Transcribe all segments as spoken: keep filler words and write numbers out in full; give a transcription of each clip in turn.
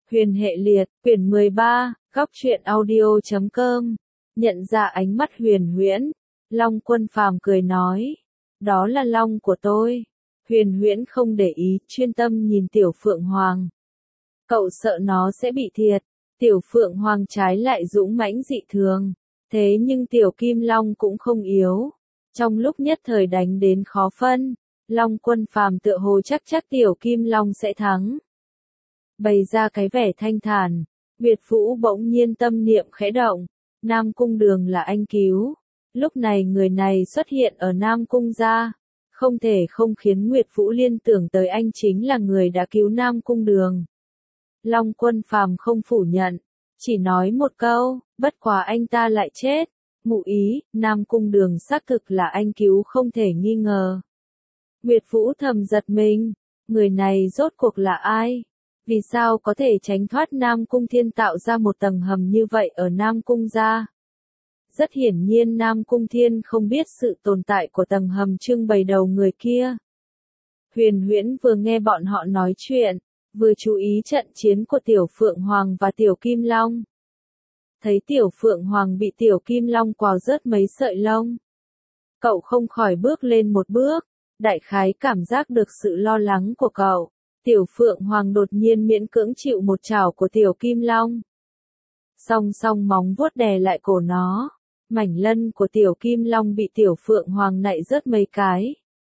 Huyền hệ liệt, quyển mười ba, góc truyện audio chấm com. Nhận ra ánh mắt Huyền Huyễn, Long Quân Phàm cười nói, đó là long của tôi. Huyền Huyễn không để ý, chuyên tâm nhìn Tiểu Phượng Hoàng. Cậu sợ nó sẽ bị thiệt. Tiểu Phượng Hoàng trái lại dũng mãnh dị thường. Thế nhưng Tiểu Kim Long cũng không yếu. Trong lúc nhất thời đánh đến khó phân, Long Quân Phàm tựa hồ chắc chắc Tiểu Kim Long sẽ thắng. Bày ra cái vẻ thanh thản, Nguyệt Vũ bỗng nhiên tâm niệm khẽ động, Nam Cung Đường là anh cứu. Lúc này người này xuất hiện ở Nam Cung gia, không thể không khiến Nguyệt Vũ liên tưởng tới anh chính là người đã cứu Nam Cung Đường. Long Quân Phàm không phủ nhận, chỉ nói một câu, bất quá anh ta lại chết. Ngụ ý, Nam Cung Đường xác thực là anh cứu không thể nghi ngờ. Nguyệt Vũ thầm giật mình, người này rốt cuộc là ai? Vì sao có thể tránh thoát Nam Cung Thiên tạo ra một tầng hầm như vậy ở Nam Cung gia? Rất hiển nhiên Nam Cung Thiên không biết sự tồn tại của tầng hầm trưng bày đầu người kia. Huyền Huyễn vừa nghe bọn họ nói chuyện, vừa chú ý trận chiến của Tiểu Phượng Hoàng và Tiểu Kim Long. Thấy Tiểu Phượng Hoàng bị Tiểu Kim Long quào rớt mấy sợi lông, cậu không khỏi bước lên một bước, đại khái cảm giác được sự lo lắng của cậu. Tiểu Phượng Hoàng đột nhiên miễn cưỡng chịu một chảo của Tiểu Kim Long. Song song móng vuốt đè lại cổ nó, mảnh lân của Tiểu Kim Long bị Tiểu Phượng Hoàng nạy rớt mấy cái.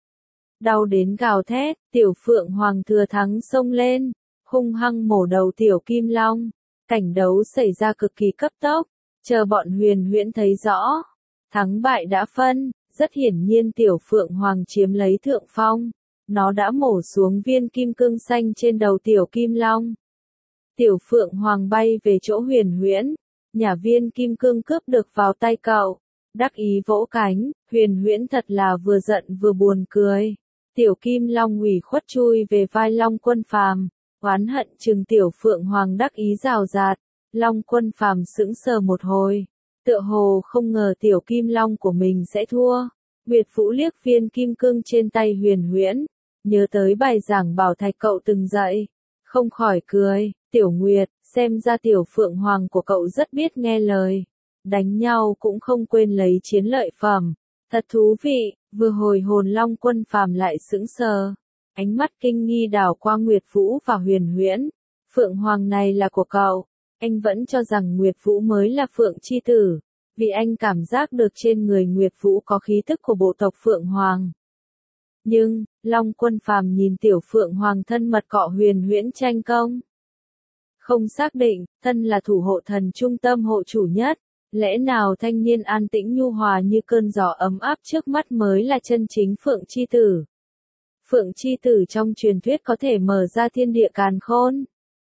Đau đến gào thét, Tiểu Phượng Hoàng thừa thắng xông lên, hung hăng mổ đầu Tiểu Kim Long. Cảnh đấu xảy ra cực kỳ cấp tốc, chờ bọn Huyền Huyễn thấy rõ. Thắng bại đã phân, rất hiển nhiên Tiểu Phượng Hoàng chiếm lấy thượng phong. Nó đã mổ xuống viên kim cương xanh trên đầu Tiểu Kim Long. Tiểu Phượng Hoàng bay về chỗ Huyền Huyễn, nhả viên kim cương cướp được vào tay cậu. Đắc ý vỗ cánh, Huyền Huyễn thật là vừa giận vừa buồn cười. Tiểu Kim Long ủy khuất chui về vai Long Quân Phàm, oán hận chừng Tiểu Phượng Hoàng đắc ý rào rạt. Long Quân Phàm sững sờ một hồi, tựa hồ không ngờ Tiểu Kim Long của mình sẽ thua. Nguyệt Vũ liếc viên kim cương trên tay Huyền Huyễn, nhớ tới bài giảng bảo thạch cậu từng dạy, không khỏi cười. Tiểu Nguyệt, xem ra Tiểu Phượng Hoàng của cậu rất biết nghe lời, đánh nhau cũng không quên lấy chiến lợi phẩm, thật thú vị. Vừa hồi hồn Long Quân Phàm lại sững sờ, ánh mắt kinh nghi đảo qua Nguyệt Vũ và Huyền Huyễn. Phượng Hoàng này là của cậu? Anh vẫn cho rằng Nguyệt Vũ mới là Phượng chi tử, vì anh cảm giác được trên người Nguyệt Vũ có khí tức của bộ tộc Phượng Hoàng. Nhưng, Long Quân Phàm nhìn Tiểu Phượng Hoàng thân mật cọ Huyền Huyễn tranh công. Không xác định, thân là thủ hộ thần trung tâm hộ chủ nhất, lẽ nào thanh niên an tĩnh nhu hòa như cơn gió ấm áp trước mắt mới là chân chính Phượng chi tử? Phượng chi tử trong truyền thuyết có thể mở ra thiên địa càn khôn.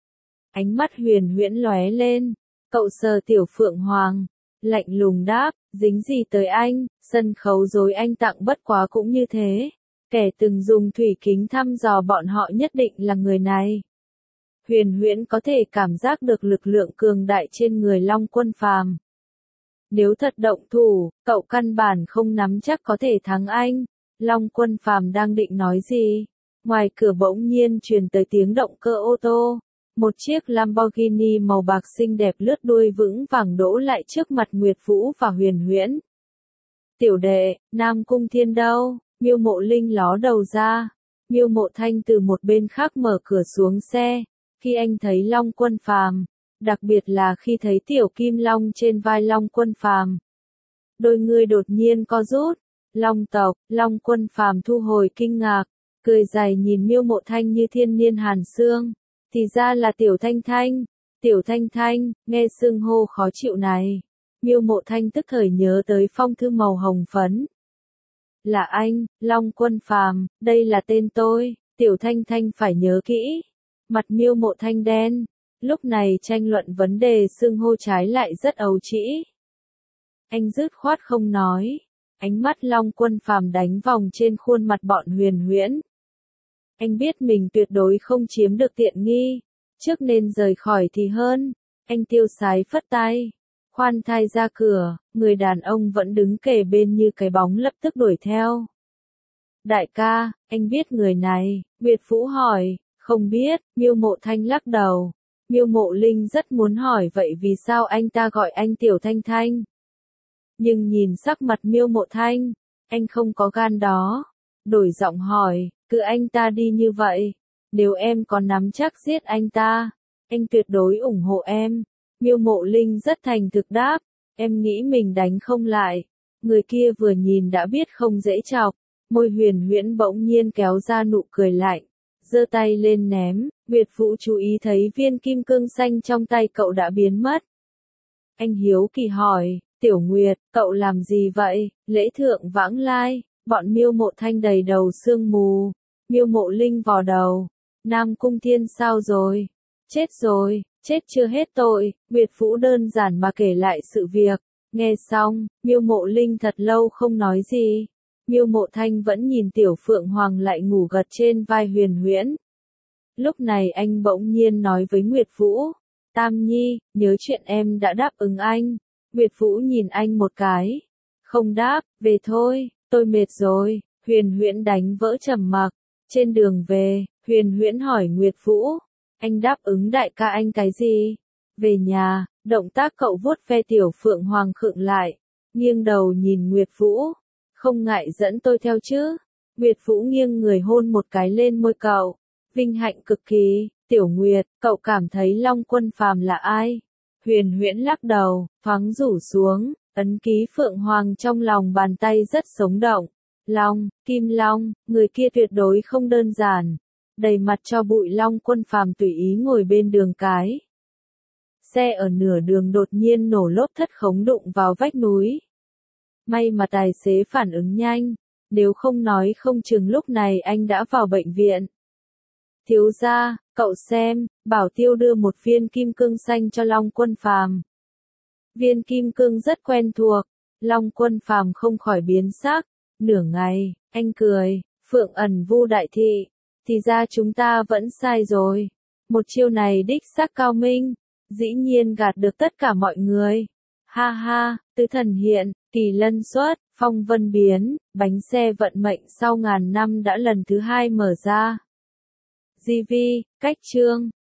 Ánh mắt Huyền Huyễn lóe lên, cậu sờ Tiểu Phượng Hoàng, lạnh lùng đáp, dính gì tới anh, sân khấu dối anh tặng bất quá cũng như thế. Kẻ từng dùng thủy kính thăm dò bọn họ nhất định là người này. Huyền Huyễn có thể cảm giác được lực lượng cường đại trên người Long Quân Phàm. Nếu thật động thủ, cậu căn bản không nắm chắc có thể thắng anh. Long Quân Phàm đang định nói gì? Ngoài cửa bỗng nhiên truyền tới tiếng động cơ ô tô. Một chiếc Lamborghini màu bạc xinh đẹp lướt đuôi vững vàng đỗ lại trước mặt Nguyệt Vũ và Huyền Huyễn. Tiểu đệ, Nam Cung Thiên đâu? Miêu Mộ Linh ló đầu ra. Miêu Mộ Thanh từ một bên khác mở cửa xuống xe. Khi anh thấy Long Quân Phàm, đặc biệt là khi thấy Tiểu Kim Long trên vai Long Quân Phàm, đôi người đột nhiên co rút. Long tộc, Long Quân Phàm thu hồi kinh ngạc, cười dài nhìn Miêu Mộ Thanh như thiên niên hàn xương. Thì ra là Tiểu Thanh Thanh. Tiểu Thanh Thanh, nghe xưng hô khó chịu này, Miêu Mộ Thanh tức thời nhớ tới phong thư màu hồng phấn. Là anh, Long Quân Phàm, đây là tên tôi. Tiểu Thanh Thanh phải nhớ kỹ. Mặt Miêu Mộ Thanh đen, lúc này tranh luận vấn đề xưng hô trái lại rất ấu trĩ. Anh dứt khoát không nói, ánh mắt Long Quân Phàm đánh vòng trên khuôn mặt bọn Huyền Huyễn. Anh biết mình tuyệt đối không chiếm được tiện nghi, trước nên rời khỏi thì hơn. Anh tiêu sái phất tay, khoan thai ra cửa, người đàn ông vẫn đứng kề bên như cái bóng lập tức đuổi theo. Đại ca, anh biết người này? Nguyệt Vũ hỏi. Không biết, Miêu Mộ Thanh lắc đầu. Miêu Mộ Linh rất muốn hỏi vậy vì sao anh ta gọi anh Tiểu Thanh Thanh. Nhưng nhìn sắc mặt Miêu Mộ Thanh, anh không có gan đó. Đổi giọng hỏi, cứ anh ta đi như vậy. Nếu em có nắm chắc giết anh ta, anh tuyệt đối ủng hộ em. Miêu Mộ Linh rất thành thực đáp, em nghĩ mình đánh không lại. Người kia vừa nhìn đã biết không dễ chọc, môi Huyền Huyễn bỗng nhiên kéo ra nụ cười lạnh, giơ tay lên ném. Nguyệt Vũ chú ý thấy viên kim cương xanh trong tay cậu đã biến mất. Anh hiếu kỳ hỏi, Tiểu Nguyệt, cậu làm gì vậy? Lễ thượng vãng lai, bọn Miêu Mộ Thanh đầy đầu sương mù. Miêu Mộ Linh vò đầu, Nam Cung Thiên sao rồi? Chết rồi, chết chưa hết tội. Nguyệt Vũ đơn giản mà kể lại sự việc. Nghe xong, Miêu Mộ Linh thật lâu không nói gì. Miêu Mộ Thanh vẫn nhìn Tiểu Phượng Hoàng lại ngủ gật trên vai Huyền Huyễn. Lúc này anh bỗng nhiên nói với Nguyệt Vũ, Tam Nhi, nhớ chuyện em đã đáp ứng anh. Nguyệt Vũ nhìn anh một cái, không đáp, về thôi, tôi mệt rồi. Huyền Huyễn đánh vỡ trầm mặc. Trên đường về, Huyền Huyễn hỏi Nguyệt Vũ, anh đáp ứng đại ca anh cái gì? Về nhà, động tác cậu vuốt ve Tiểu Phượng Hoàng khựng lại, nghiêng đầu nhìn Nguyệt Vũ, không ngại dẫn tôi theo chứ? Nguyệt Vũ nghiêng người hôn một cái lên môi cậu, vinh hạnh cực kỳ. Tiểu Nguyệt, cậu cảm thấy Long Quân Phàm là ai? Huyền Huyễn lắc đầu, thoáng rủ xuống, ấn ký Phượng Hoàng trong lòng bàn tay rất sống động. Long, Kim Long, người kia tuyệt đối không đơn giản. Đầy mặt cho bụi Long Quân Phàm tùy ý ngồi bên đường cái. Xe ở nửa đường đột nhiên nổ lốp thất khống đụng vào vách núi. May mà tài xế phản ứng nhanh, nếu không nói không chừng lúc này anh đã vào bệnh viện. Thiếu gia, cậu xem, Bảo Tiêu đưa một viên kim cương xanh cho Long Quân Phàm. Viên kim cương rất quen thuộc, Long Quân Phàm không khỏi biến sắc. Nửa ngày, anh cười, Phượng Ẩn Vu đại thị, thì ra chúng ta vẫn sai rồi. Một chiêu này đích xác cao minh, dĩ nhiên gạt được tất cả mọi người. Ha ha, tứ thần hiện, kỳ lân xuất, phong vân biến, bánh xe vận mệnh sau ngàn năm đã lần thứ hai mở ra. Di Vi, cách chương